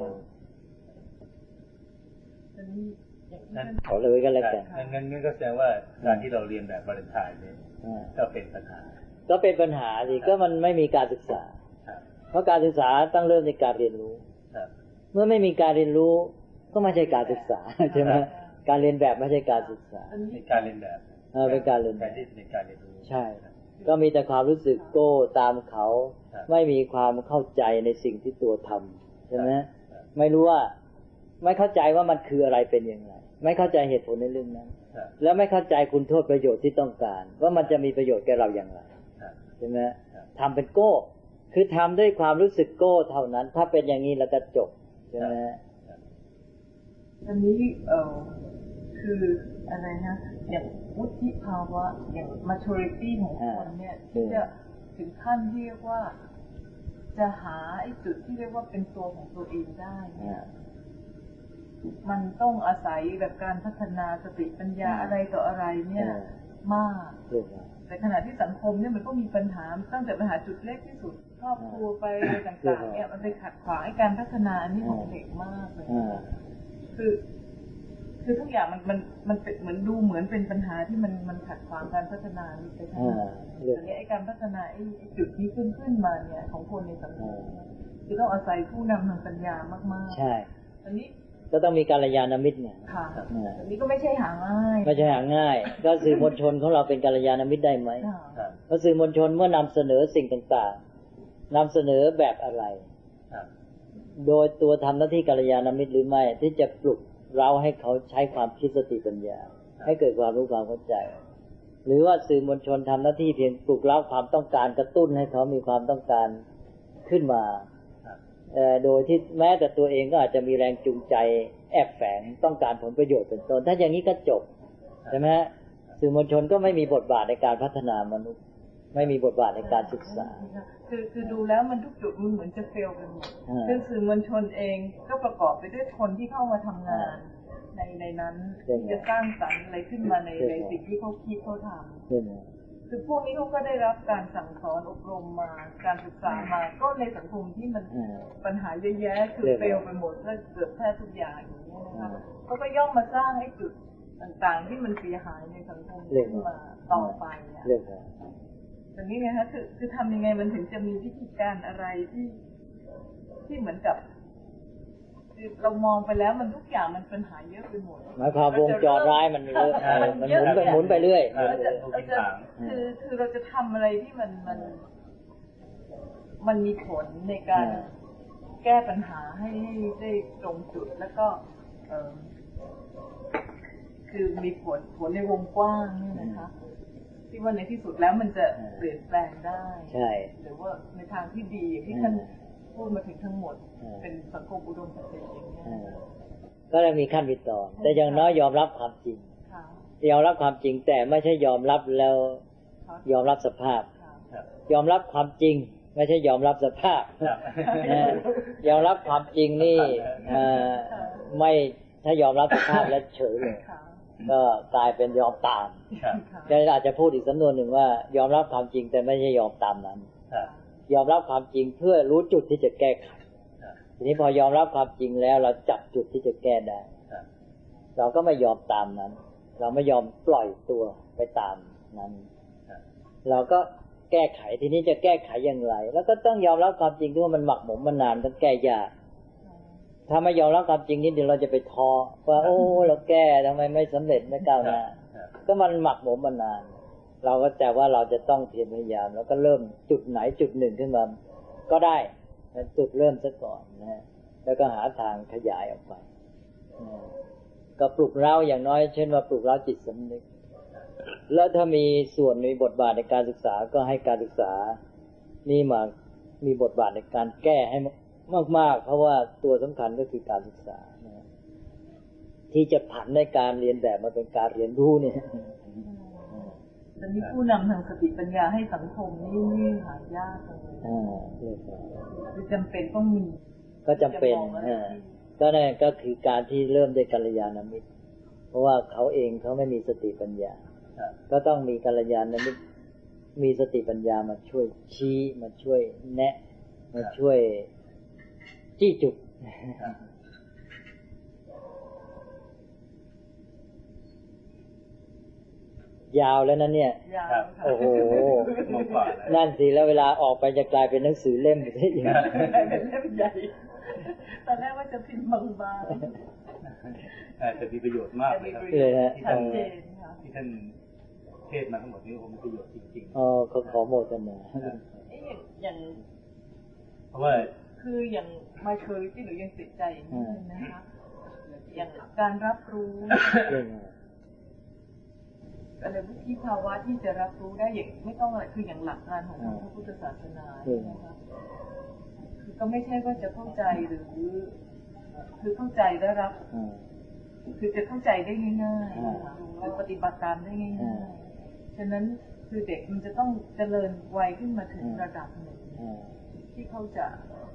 Speaker 4: ขอเลยก็แล้วกัน
Speaker 3: งั้นก็แสดงว่าการที่เราเรียนแบบวาเลนไทน์เนี่ยก็เป็นปัญหา
Speaker 4: สิก็มันไม่มีการศึกษาเพราะการศึกษาต้องเริ่มในการเรียนรู้เมื่อไม่มีการเรียนรู้ก็ไม่ใช่การศึกษาใช่ไหมการเรียนแบบไม่ใช่การศึกษา
Speaker 3: เป็นการเรียนแบบ
Speaker 4: เป็นการเรียนแบบ
Speaker 3: ที่เป็นการเรียนรู้
Speaker 4: ใช่ก็มีแต่ความรู้สึกโก้ตามเขาไม่มีความเข้าใจในสิ่งที่ตัวทำใช่ไหมไม่รู้ว่าไม่เข้าใจว่ามันคืออะไรเป็นอย่างไรไม่เข้าใจเหตุผลในเรื่องนั้นแล้วไม่เข้าใจคุณโทษประโยชน์ที่ต้องการว่ามันจะมีประโยชน์แก่เราอย่างไรใช่ไหมทำเป็นโก้คือทำด้วยความรู้สึกโก้เท่านั้นถ้าเป็นอย่างนี้แล้วก็จบใช่ไหม
Speaker 2: อันนี้คืออะไรนะอย่างวุฒิภาวะอย่าง maturity ของคนเนี่ยที่จะถึงขั้นที่เรียกว่าจะหาไอ้จุดที่เรียกว่าเป็นตัวของตัวเองได้เนี่ยมันต้องอาศัยแบบการพัฒนาสติปัญญาอะไรต่ออะไรเนี่ยมากแต่ขณะที่สังคมเนี่ยมันก็มีปัญหาตั้งแต่ปัญหาจุดเล็กที่สุดครอบครัวไปต่างๆเนี่ยมันไปขัดขวางให้การพัฒนาอันนี้ของเด็กมากเลยคือทุกอย่างมันเป็นเหมือนดูเหมือนเป็นปัญหาที่มันขัดขวางการพัฒนานี่ไปทั้งหมดแต่เนี้ยไอ้การพัฒนาไอ้จุดนี้ขึ้นมาเนี่ยของคนในสังคมคือต้องอาศัยผู้นำทางปัญญามาก
Speaker 4: ๆใช่
Speaker 2: อันนี้
Speaker 4: ก็ต้องมีกัลยาณมิตรเนี่ย
Speaker 2: ค่ะอันนี้ก็ไม่ใช่หาง่าย
Speaker 4: ไม่ใช่หาง่ายก็สื่อมวลชนของเราเป็นกัลยาณมิตรได้ไหมเพราะสื่อมวลชนเมื่อนำเสนอสิ่งต่างๆนำเสนอแบบอะไรโดยตัวทำหน้าที่กัลยาณมิตรหรือไม่ที่จะปลุกเราให้เขาใช้ความคิดสติปัญญาให้เกิดความรู้ความเข้าใจหรือว่าสื่อมวลชนทำหน้าที่เพียงปลุกเร้าความต้องการกระตุ้นให้เขามีความต้องการขึ้นมาโดยที่แม้แต่ตัวเองก็อาจจะมีแรงจูงใจแอบแฝงต้องการผลประโยชน์เป็นต้นถ้าอย่างนี้ก็จบใช่ไหมสื่อมวลชนก็ไม่มีบทบาทในการพัฒนามนุษย์ไม่มีบทบาทในการศึกษา
Speaker 2: คือดูแล้วมันทุกจุดมันเหมือนจะเฟลกันหมดคือสื่อมวลชนเองก็ประกอบไปด้วยคนที่เข้ามาทำงานในนั้นที่จะสร้างสรรค์อะไรขึ้นมาในสิ่งที่เขาคิดเขาทำคือพวกนี้เขาก็ได้รับการสั่งสอนอบรมมาการศึกษามาก็ในสังคมที่มันปัญหาเยอะแยะคือเฟลไปหมดและเกือบแทบทุกอย่างอย่างนี้นะคะเขาก็ย่อมมาสร้างให้จุดต่างๆที่มันเสียหายในสังคมขึ้นมาต่อไปแต่นี้ไงคะคือทำยังไงมันถึงจะมีวิธีการอะไรที่เหมือนกับคือเรามองไปแล้วมันทุกอย่างมันปัญหาเยอะไปหมด
Speaker 4: หมายความวงจรร้ายมันเยอะมันหมุนไปเรื่อย
Speaker 2: คือเราจะทำอะไรที่มันมีผลในการแก้ปัญหาให้ได้ตรงจุดแล้วก็คือมีผลในวงกว้างนี่นะคะที่ว่าในที่สุดแล้วมันจะเปลี่ยนแปลงได้
Speaker 4: ใช่
Speaker 2: หรือว่าในทางที่ดีอย่างที่ท่านพูดมาถึงทั้งหมดเป็นสังคมอุดมคติอย่างนี้
Speaker 4: ก็เลยมีขั้นมีตอนแต่อย่างน้อยยอมรับความจริงยอมรับความจริงแต่ไม่ใช่ยอมรับแล้วยอมรับสภาพยอมรับความจริงไม่ใช่ยอมรับสภาพยอมรับความจริงนี่ไม่ถ้ายอมรับสภาพแล้วเฉยเลยก็กลายเป็นยอมตามก็อาจจะพูดอีกสำนวนหนึ่งว่ายอมรับความจริงแต่ไม่ใช่ยอมตามนั้นยอมรับความจริงเพื่อรู้จุดที่จะแก้ไขทีนี้พอยอมรับความจริงแล้วเราจับจุดที่จะแก้ได้เราก็ไม่ยอมตามนั้นเราไม่ยอมปล่อยตัวไปตามนั้นเราก็แก้ไขทีนี้จะแก้ไขอย่างไรแล้วก็ต้องยอมรับความจริงที่ว่ามันหมักหมมมานานต้องแก้ยากถ้าไม่ยอมรับความจริงนี่เดี๋ยวเราจะไปท้อว่าโอ้เราแก้ทำไมไม่สำเร็จไม่ก้าวหน้าก็มันหมักหมมมานานเราก็แต่ว่าเราจะต้องเพียรพยายามแล้วก็เริ่มจุดไหนจุดหนึ่งขึ้นมาก็ได้จุดเริ่มซะก่อนนะแล้วก็หาทางขยายออกไปก็ปลุกเร้าอย่างน้อยเช่นว่าปลุกเร้าจิตสำนึกแล้วถ้ามีส่วนมีบทบาทในการศึกษาก็ให้การศึกษานี่มามีบทบาทในการแก้ให้มากๆเพราะว่าตัวสำคัญก็คือการศึกษานะที่จะผันในการเรียนแบบมาเป็นการเรียนรู้เนี่ย
Speaker 2: ตอนนี้ผู้นำทางสติปัญญาให้สังคมนี่หายากเลยคือจำเป็นต้องมี
Speaker 4: ก็จำเป็นก็นั่นก็คือการที่เริ่มด้วยกัลยาณมิตรเพราะว่าเขาเองเขาไม่มีสติปัญญาก็ต้องมีกัลยาณมิตรมีสติปัญญามาช่วยชี้มาช่วยแนะมาช่วยจี้จุดยาวแล้วนะเนี่ยโอ้โหนั่นสิแล้วเวลาออกไปจะกลายเป็นหนังสือเล่มไปได้ยังไง
Speaker 2: เล่มใหญ่ตอนแรกว่าจะพิมพ์บาง
Speaker 3: ๆแต่มีประโยชน์มากเลยครับ
Speaker 4: เลยฮะ
Speaker 3: ที่ท่านเทศมาทั้งหมดนี้มีประโยชน์จริงๆ
Speaker 4: เขาขอโมทนา
Speaker 2: อย่าง
Speaker 3: เพราะว่า
Speaker 2: คืออย่างมาเคยที่หนูยังติดใจนะคะอย่างการรับรู้อะไรวุฒิภาวะที่จะรับรู้ได้อย่างไม่ต้องอะไรคืออย่างหลักการของพระพุทธศาสนานะคะคือก็ไม่ใช่ว่าจะเข้าใจหรือคือเข้าใจและรับคือจะเข้าใจได้ง่ายๆหรือปฏิบัติตามได้ง่ายๆฉะนั้นคือเด็กมันจะต้องเจริญวัยขึ้นมาถึงระดับหนึ่งที่เขาจะ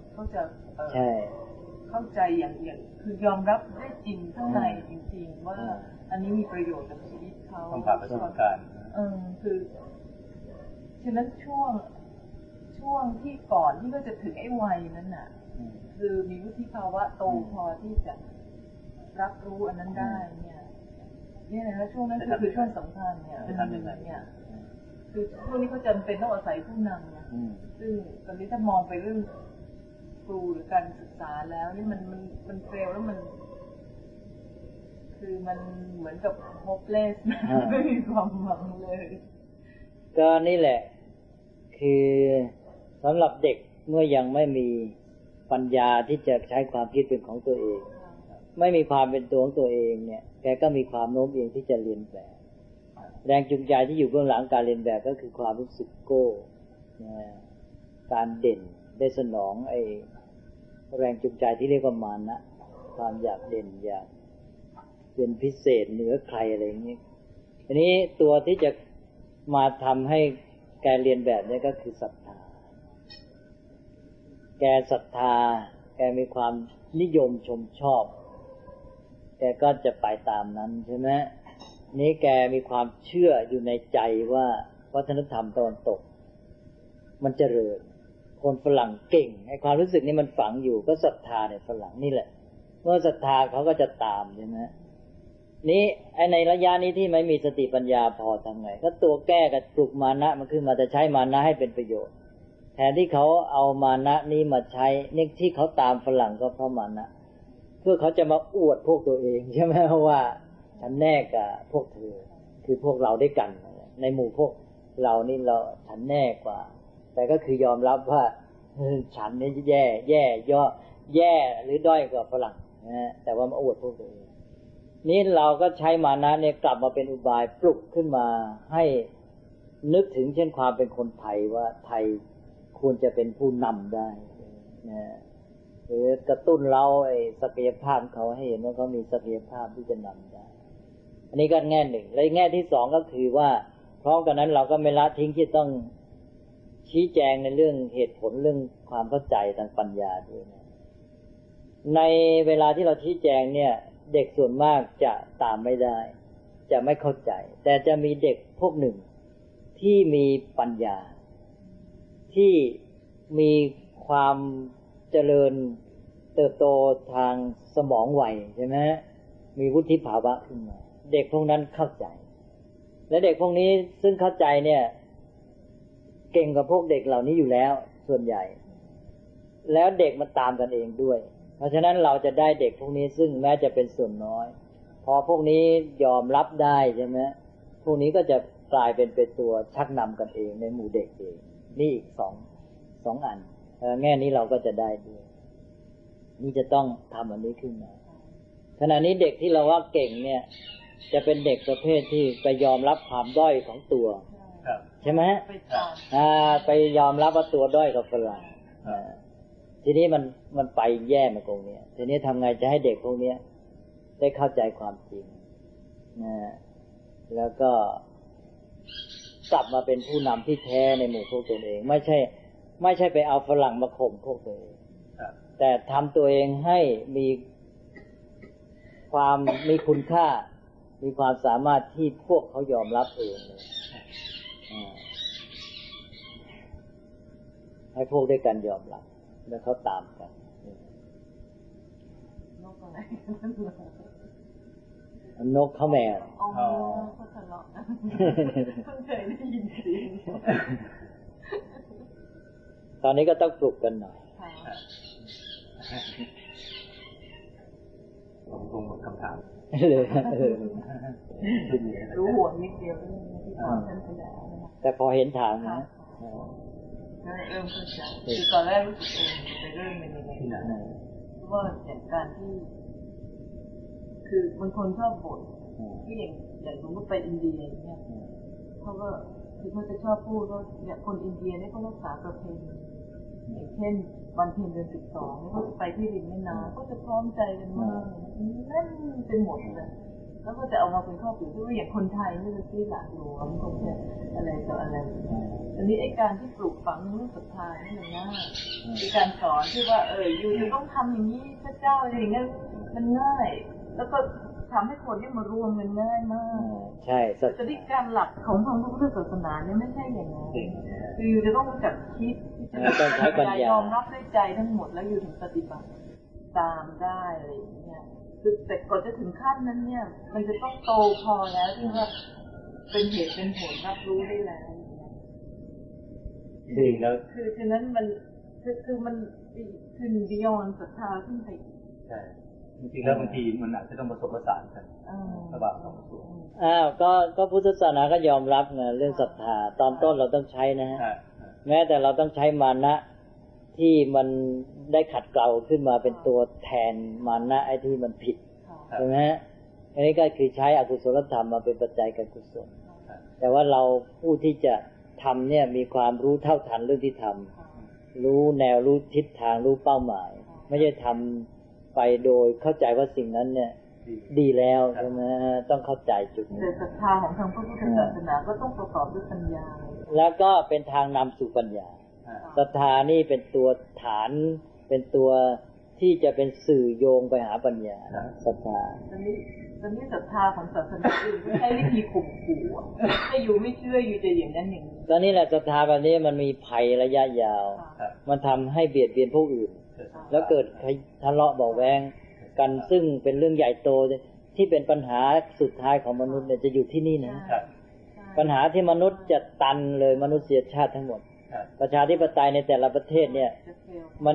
Speaker 2: เข้าใจอย่างคือยอมรับได้จริงข้างในจริงๆว่าอันนี้มีประโยชน์กับชีวิตเขา
Speaker 3: ต้องผ่านประสบการณ์
Speaker 2: คือฉะนั้นช่วงที่ก่อนที่เขาจะถึงไอ้วัยนั้นน่ะคือมีวุฒิภาวะโตพอที่จะรับรู้อันนั้นได้เนี่ยนะคะช่วงนั้นคือช่วงสำคัญเนี่ยเป็นหนึ่งเนี่ยคือช่วงนี้เขาจำเป็นต้องอาศัยผู้นำนะซึ่งตอนนี้ถ้ามองไปเรื่องครูหรือการศึกษาแล้วนี่มันเฟลแล้วมันคือมันเหมือนกับ hopeless ไม่มีความหวังเลย
Speaker 4: ก็นี่แหละคือสำหรับเด็กเมื่อยังไม่มีปัญญาที่จะใช้ความคิดเป็นของตัวเองไม่มีความเป็นตัวของตัวเองเนี่ยแกก็มีความโน้มเอียงที่จะเรียนแบบแรงจูงใจที่อยู่เบื้องหลังการเรียนแบบก็คือความรู้สึกโก้การเด่นได้สนองไอ้แรงจูงใจที่เรียกว่ามานะความอยากเด่นอยากเป็นพิเศษเหนือใครอะไรอย่างนี้อันนี้ตัวที่จะมาทำให้แกเรียนแบบนี้ก็คือศรัทธาแกศรัทธาแกมีความนิยมชมชอบแกก็จะไปตามนั้นใช่ไหมนี้แกมีความเชื่ออยู่ในใจว่าวัฒนธรรมตะวันตกมันเจริญคนฝรั่งเก่งไอ้ความรู้สึกนี้มันฝังอยู่ก็ศรัทธาในฝรั่งนี่แหละเมื่อศรัทธาเขาก็จะตามใช่ไหมนี้ไอ้ในระยะนี้ที่ไม่มีสติปัญญาพอทำไงก็ตัวแก้กับปลุกมานะมันขึ้นมาจะใช้มานะให้เป็นประโยชน์แทนที่เขาเอามานะนี้มาใช้นี่ที่เขาตามฝรั่งก็เพราะมานะเพื่อเขาจะมาอวดพวกตัวเองใช่ไหมว่าฉันแน่กับพวกเธอคือพวกเราด้วยกันในหมู่พวกเรานี่ฉันแน่กว่า แต่ก็คือยอมรับว่าฉันนี่แย่หรือด้อยกว่าฝรั่งนะแต่ว่ามาอวดพวกตัวเองนี่เราก็ใช้มานะเนี่ยกลับมาเป็นอุบายปลุกขึ้นมาให้นึกถึงเช่นความเป็นคนไทยว่าไทยควรจะเป็นผู้นำได้นะหรือกระตุ้นเราศักยภาพเขาให้เห็นว่าเขามีศักยภาพที่จะนำได้อันนี้ก็แง่หนึ่งและแง่ที่สองก็คือว่าพร้อมกันนั้นเราก็ไม่ละทิ้งที่ต้องชี้แจงในเรื่องเหตุผลเรื่องความเข้าใจทางปัญญาด้วยนะในเวลาที่เราชี้แจงเนี่ยเด็กส่วนมากจะตามไม่ได้จะไม่เข้าใจแต่จะมีเด็กพวกหนึ่งที่มีปัญญาที่มีความเจริญเติบโตทางสมองไวใช่ไหมมีวุฒิภาวะขึ้นมาเด็กพวกนั้นเข้าใจและเด็กพวกนี้ซึ่งเข้าใจเนี่ยเก่งกว่าพวกเด็กเหล่านี้อยู่แล้วส่วนใหญ่แล้วเด็กมันตามกันเองด้วยเพราะฉะนั้นเราจะได้เด็กพวกนี้ซึ่งแม้จะเป็นส่วนน้อยพอพวกนี้ยอมรับได้ใช่ไหมพวกนี้ก็จะกลายเป็นตัวชักนำกันเองในหมู่เด็กเองนี่อีกสองอันแง่นี้เราก็จะได้ด้วยนี่จะต้องทำอันนี้ขึ้นมาขณะนี้เด็กที่เราว่าเก่งเนี่ยจะเป็นเด็กประเภทที่ไปยอมรับความด้อยของตัวใช่ไหมไปยอมรับว่าตัวด้อยกับฝรั่งทีนี้มันไปแย่มาตรงนี้ทีนี้ทำไงจะให้เด็กพวกนี้ได้เข้าใจความจริงแล้วก็กลับมาเป็นผู้นำที่แท้ในหมู่พวกตัวเองไม่ใช่ไปเอาฝรั่งมาข่มพวกตัวเองแต่ทำตัวเองให้มีคุณค่ามีความสามารถที่พวกเขายอมรับเองเลยให้พวกด้วยกันยอมรับแล้วเขาตามกัน
Speaker 2: นกอะไร
Speaker 4: นกเขาแมว
Speaker 2: เขาทะเลาะกันเพิ่งเคยได้ยินเสียง
Speaker 4: ตอนนี้ก็ต้องปลุกกันหน่อย
Speaker 3: คงหมดคำถาม
Speaker 2: รู้หัวนิดเดียวที่ตอนท่านแสดง
Speaker 4: แต่พอเห็นทางนะ
Speaker 2: เริ่มเข้าใจคือตอนแรกรู้สึกไปเรื่องเป็นยังไงว่าจากการที่คือบางคนชอบบ่นที่อย่างผมก็ไปอินเดียเนี่ยเขาก็คือเขาจะชอบพูดว่าเนี่ยคนอินเดียเนี่ยเขารักษาประเพณีอย่างเช่นวันเพ็ญเดือน12เนี่ยเขาจะไปที่ริมแม่น้ำก็จะพร้อมใจกันมากแน่นเป็นหมดเลยแล้วก็จะเอามาเป็นข้อเปรียบเทียบว่าอย่างคนไทยนี่จะที่หลักหลวงคนเนี่ยอะไรต่ออะไรอันนี้ไอ้การที่ปลูกฝังเรื่องศรัทธานี่มันง่ายคือการสอนที่ว่าอยู่ต้องทำอย่างนี้พระเจ้าอะไรอย่างเงี้ยมันง่ายแล้วก็ทำให้คนที่มารวมกันง่ายมาก
Speaker 4: ใช่
Speaker 2: แต่ที่การหลักของทางพระพุทธศาสนาเนี่ยไม่ใช่อย่างนั้นคือจะต้องรู้จักคิด
Speaker 4: ต้องใช้ปัญญาย
Speaker 2: อมรับด้วยใจทั้งหมดแล้วอยู่ถึงปฏิบัติตามได้อะไรอย่างเงี้ยคือแต่ก่อนจะถึงขั้นนั้นเนี่ยมันจะต้องโตพอแล้วที่ว่าเป็นเหตุเป็นผลรับรู้ได้แล้ว
Speaker 3: จริงแล้ว
Speaker 2: คือฉะนั้นมันคือมันขึ้น beyond ศรัทธาขึ้นไป
Speaker 3: ใช่จริงๆแล้วบางทีมันอาจจะต้องผสมผสานกันระหว่างสองส่วน
Speaker 4: ก็พุทธศาสนาก็ยอมรับนะเรื่องศรัทธาตอนต้นเราต้องใช้นะฮะแม้แต่เราต้องใช้มานะที่มันได้ขัดเกลาขึ้นมาเป็นตัวแทนมานะไอ้ที่มันผิดใช่ไหมฮะอันนี้ก็คือใช้อกุศลธรรมมาเป็นปัจจัยกับกุศลแต่ว่าเราผู้ที่จะทำเนี่ยมีความรู้เท่าทันเรื่องที่ทำรู้แนวรู้ทิศทางรู้เป้าหมายไม่ใช่ทำไปโดยเข้าใจว่าสิ่งนั้นเนี่ยดีแล้วใช่ไหมต้องเข้าใจจุดนี้
Speaker 2: แต่ศรัทธาของทางพระพุทธศาสนาก็ต้องประกอบด้วยปัญญา
Speaker 4: แล้วก็เป็นทางนำสู่ปัญญาศรัทธานี่เป็นตัวฐานเป็นตัวที่จะเป็นสื่อโยงไปหาปัญญาศรัทธา
Speaker 2: ตอนนี้ศรัทธาของศาสนาอื่นไม่ใช่วิธีข่มขู่ถ้าอยู่ไม่เชื่ออยู่จะอย่างนั้นอย่างนี้
Speaker 4: ตอนนี้แหละศรัทธาแบบนี้มันมีภัยระยะยาวมันทำให้เบียดเบียนผู้อื่นแล้วเกิดทะเลาะเบาะแวงกันซึ่งเป็นเรื่องใหญ่โตที่เป็นปัญหาสุดท้ายของมนุษย์เนี่ยจะอยู่ที่นี่นะปัญหาที่มนุษย์จะตันเลยมนุษยชาติทั้งหมดประชาธิปไตยในแต่ละประเทศเนี่ย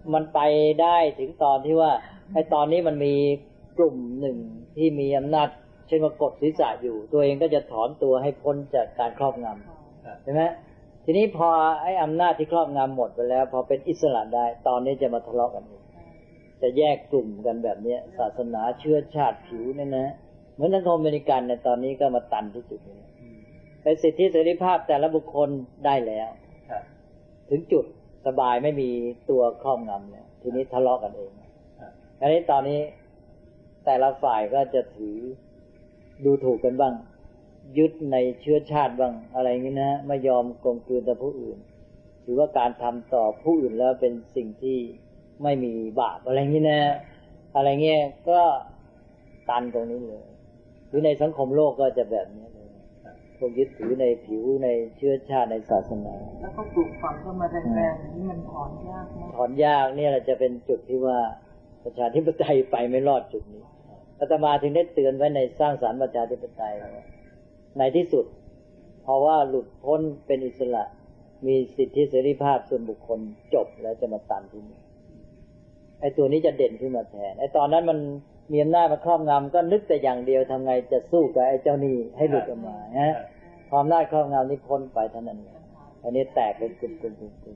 Speaker 4: มันไปได้ถึงตอนที่ว่าไอ้ตอนนี้มันมีกลุ่มหนึ่งที่มีอำนาจเช่นว่ากดศีรษะอยู่ตัวเองก็จะถอนตัวให้พ้นจากการครอบงำใช่ไหมทีนี้พอไอ้อำนาจที่ครอบงำหมดไปแล้วพอเป็นอิสระได้ตอนนี้จะมาทะเลาะกันอีกจะแยกกลุ่มกันแบบนี้ศาสนาเชื้อชาติผิวเนี่ยนะเหมือนสังคมอเมริกันในตอนนี้ก็มาตันที่จุดนี้ไอ้สิทธิเสรีภาพแต่ละบุคคลได้แล้วถึงจุดสบายไม่มีตัวครอบงำเนี่ยทีนี้ทะเลาะกันเองอันนี้ตอนนี้แต่ละฝ่ายก็จะถือดูถูกกันบ้างยึดในเชื้อชาติบ้างอะไรอย่างนี้นะไม่ยอมกลมกลืนต่อผู้อื่นถือว่าการทำต่อผู้อื่นแล้วเป็นสิ่งที่ไม่มีบาปอะไรอย่างนี้นะอะไรเงี้ยก็ตันตรงนี้เลยหรือในสังคมโลกก็จะแบบนี้เลยพวกยึดถือในผิวในเชื้อชาติในศาสนา
Speaker 2: แล้วก็ปลูกฝังเข้ามาแรงๆนี่มันถอนยากนะ
Speaker 4: ถอนยากเนี่ยจะเป็นจุดที่ว่าประชาธิปไตยไปไม่รอดจุดนี้อาตมาถึงได้เตือนไว้ในสร้างสรรค์ประชาธิปไตยในที่สุดเพราะว่าหลุดพ้นเป็นอิสระมีสิทธิเสรีภาพส่วนบุคคลจบแล้วจะมาตันที่นี่ไอ้ตัวนี้จะเด่นขึ้นมาแทนไอ้ตอนนั้นมันมีอำนาจมาครอบงำก็นึกแต่อย่างเดียวทำไงจะสู้กับไอ้เจ้านี่ให้หลุดออกมาฮะพออำนาจครอบงำนี้พ้นไปเท่านั้นอันนี้แตกเป็นกลุ่ม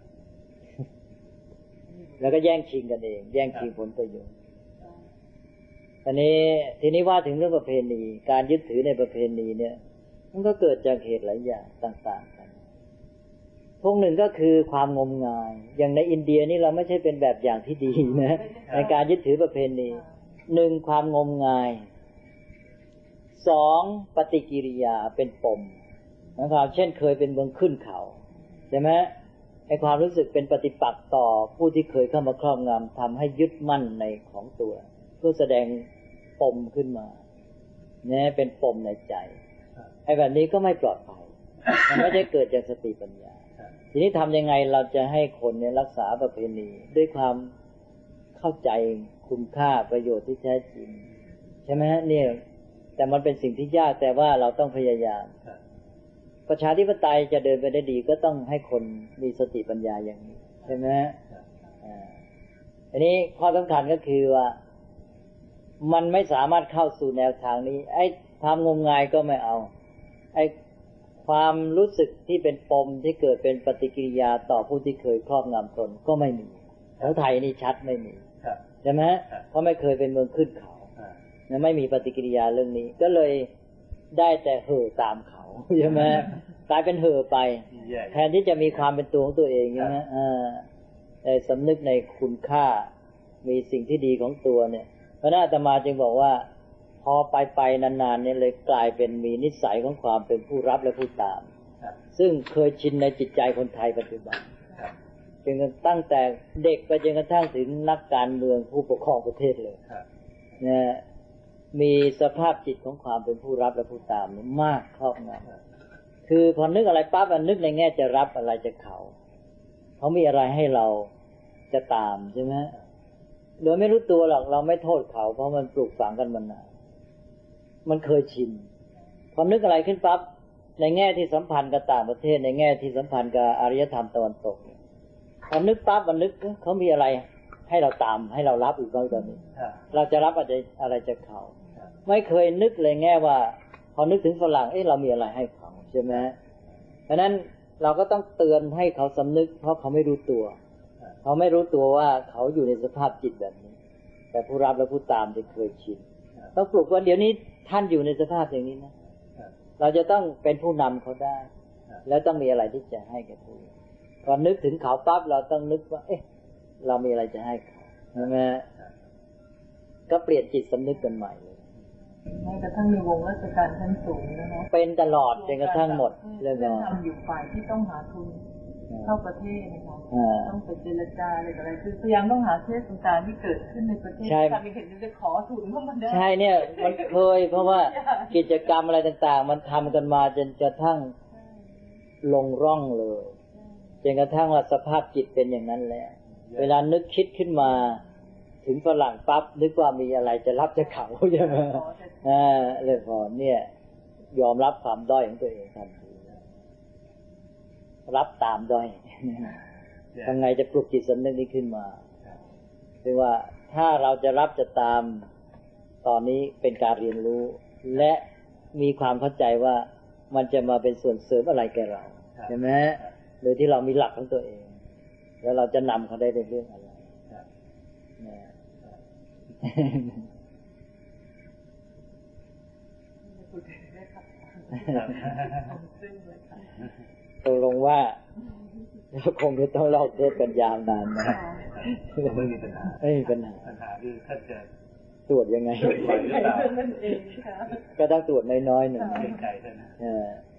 Speaker 4: แล้วก็แย่งชิงกันเองแย่งชิงผลประโยชน์ทีนี้ว่าถึงเรื่องประเพณีการยึดถือในประเพณีเนี่ยมันก็เกิดจากเหตุหลายอย่างต่างๆกันพวกหนึ่งก็คือความงมงายอย่างในอินเดียนี่เราไม่ใช่เป็นแบบอย่างที่ดีนะในการยึดถือประเพณีหนึ่งความงมงายสองปฏิกิริยาเป็นปมนะครับเช่นเคยเป็นเมืองขึ้นเขาใช่ไหมไอ้ความรู้สึกเป็นปฏิปักษ์ต่อผู้ที่เคยเข้ามาครอบงำทำให้ยึดมั่นในของตัวเพื่อแสดงปมขึ้นมาเนี่ยเป็นปมในใจไอ้แบบนี้ก็ไม่ปลอดภัยมันไม่ได้เกิดจากสติปัญญาทีนี้ทำยังไงเราจะให้คนเนี่ยรักษาประเพณีด้วยความเข้าใจคุณค่าประโยชน์ที่แท้จริงใช่ไหมฮะเนี่ยแต่มันเป็นสิ่งที่ยากแต่ว่าเราต้องพยายามประชาธิปไตยจะเดินไปได้ดีก็ต้องให้คนมีสติปัญญาอย่างนี้ใช่ไหมฮะอันนี้ข้อสำคัญก็คือว่ามันไม่สามารถเข้าสู่แนวทางนี้ไอ้ความงมงายก็ไม่เอาไอ้ความรู้สึกที่เป็นปมที่เกิดเป็นปฏิกิริยาต่อผู้ที่เคยครอบงำตนก็ไม่มีแล้วไทยนี่ชัดไม่มีใช่ไหมเพราะไม่เคยเป็นเมืองขึ้นเขาไม่มีปฏิกิริยาเรื่องนี้ก็เลยได้แต่เห่อตามเขาใช่ไหมกลายเป็นเห่อไปแทนที่จะมีความเป็นตัวของตัวเองใช่ไหมสำนึกในคุณค่ามีสิ่งที่ดีของตัวเนี่ยพระอาตมาจึงบอกว่าพอไปนานๆเนี่ยเลยกลายเป็นมีนิสัยของความเป็นผู้รับและผู้ตามซึ่งเคยชินในจิตใจคนไทยปัจจุบันจนตั้งแต่เด็กไปจนกระทั่งถึงนักการเมืองผู้ปกครองประเทศเลยเนี่ยมีสภาพจิตของความเป็นผู้รับและผู้ตามมากครอบงำคือพอนึกอะไรปั๊บนึกในแง่จะรับอะไรจะเขามีอะไรให้เราจะตามใช่ไหมโดยไม่รู้ตัวหรอกเราไม่โทษเขาเพราะมันปลูกฝังกันมานานมันเคยชินพอนึกอะไรขึ้นปั๊บในแง่ที่สัมพันธ์กับต่างประเทศในแง่ที่สัมพันธ์กับอารยธรรมตะวันตกพอนึกปั๊บมันนึกเขามีอะไรให้เราตามให้เรารับอีกบ้างตอนนี้เราจะรับอะไรจากเขาไม่เคยนึกเลยแง่ว่าพอนึกถึงฝรั่งเรามีอะไรให้เขาใช่ไหมเพราะนั้นเราก็ต้องเตือนให้เขาสำนึกเพราะเขาไม่รู้ตัวเขาไม่รู้ตัวว่าเขาอยู่ในสภาพจิตแบบนี้แต่ผู้รับและผู้ตามจะเคยชินต้องปลุกว่าเดี๋ยวนี้ท่านอยู่ในสภาพอย่างนี้นะเราจะต้องเป็นผู้นำเขาได้แล้วต้องมีอะไรที่จะให้กับผู้พอนึกถึงเขาปั๊บเราต้องนึกว่าเรามีอะไรจะให้เขาใช่ไหมก็เปลี่ยนจิตสำนึกกันใหม่เลย
Speaker 2: แม้กระทั่งในวงราชการชั้นสูงนะคะ
Speaker 4: เป็นตลอดจนกระทั่งหมดเรื่อง
Speaker 2: ทำอยู่ฝ่ายที่ต้องหาทุนเข้าประเทศนะคะต้องไปเจรจาอะไรคือพยายามต้องหาเทศต่างๆที่เกิดขึ้นในประเทศการมีเห็นจะขอทุนเข้ามาได้
Speaker 4: ใช่เนี่ยมันเคยเพราะว่ากิจกรรมอะไรต่างๆมันทำกันมาจนกระทั่งลงร่องเลยจนกระทั่งว่าสภาพจิตเป็นอย่างนั้นแล้วเวลานึกคิดขึ้นมาถึงฝรั่งปั๊บนึกว่ามีอะไรจะรับจะเขาใช่ไหมเลยพอเนี่ยยอมรับความด้อยของตัวเองทันทีรับตามด้อยทำไงจะปลุกจิตสำนึกนี้ขึ้นมาคือว่าถ้าเราจะรับจะตามตอนนี้เป็นการเรียนรู้และมีความเข้าใจว่ามันจะมาเป็นส่วนเสริมอะไรแก่เราใช่ไหมโดยที่เรามีหลักของตัวเองแล้วเราจะนำเขาได้ในเรื่องอะไรตกลงว่าเราคงจะต้องเล่าเทศกันยาวนานนะ
Speaker 3: ไม่มีปัญหาปัญหาคือท่านจะ
Speaker 4: ตรวจยังไงก็ต้องตรวจน้อยๆหนึ่ง
Speaker 3: เป็นไกลเท่านั้น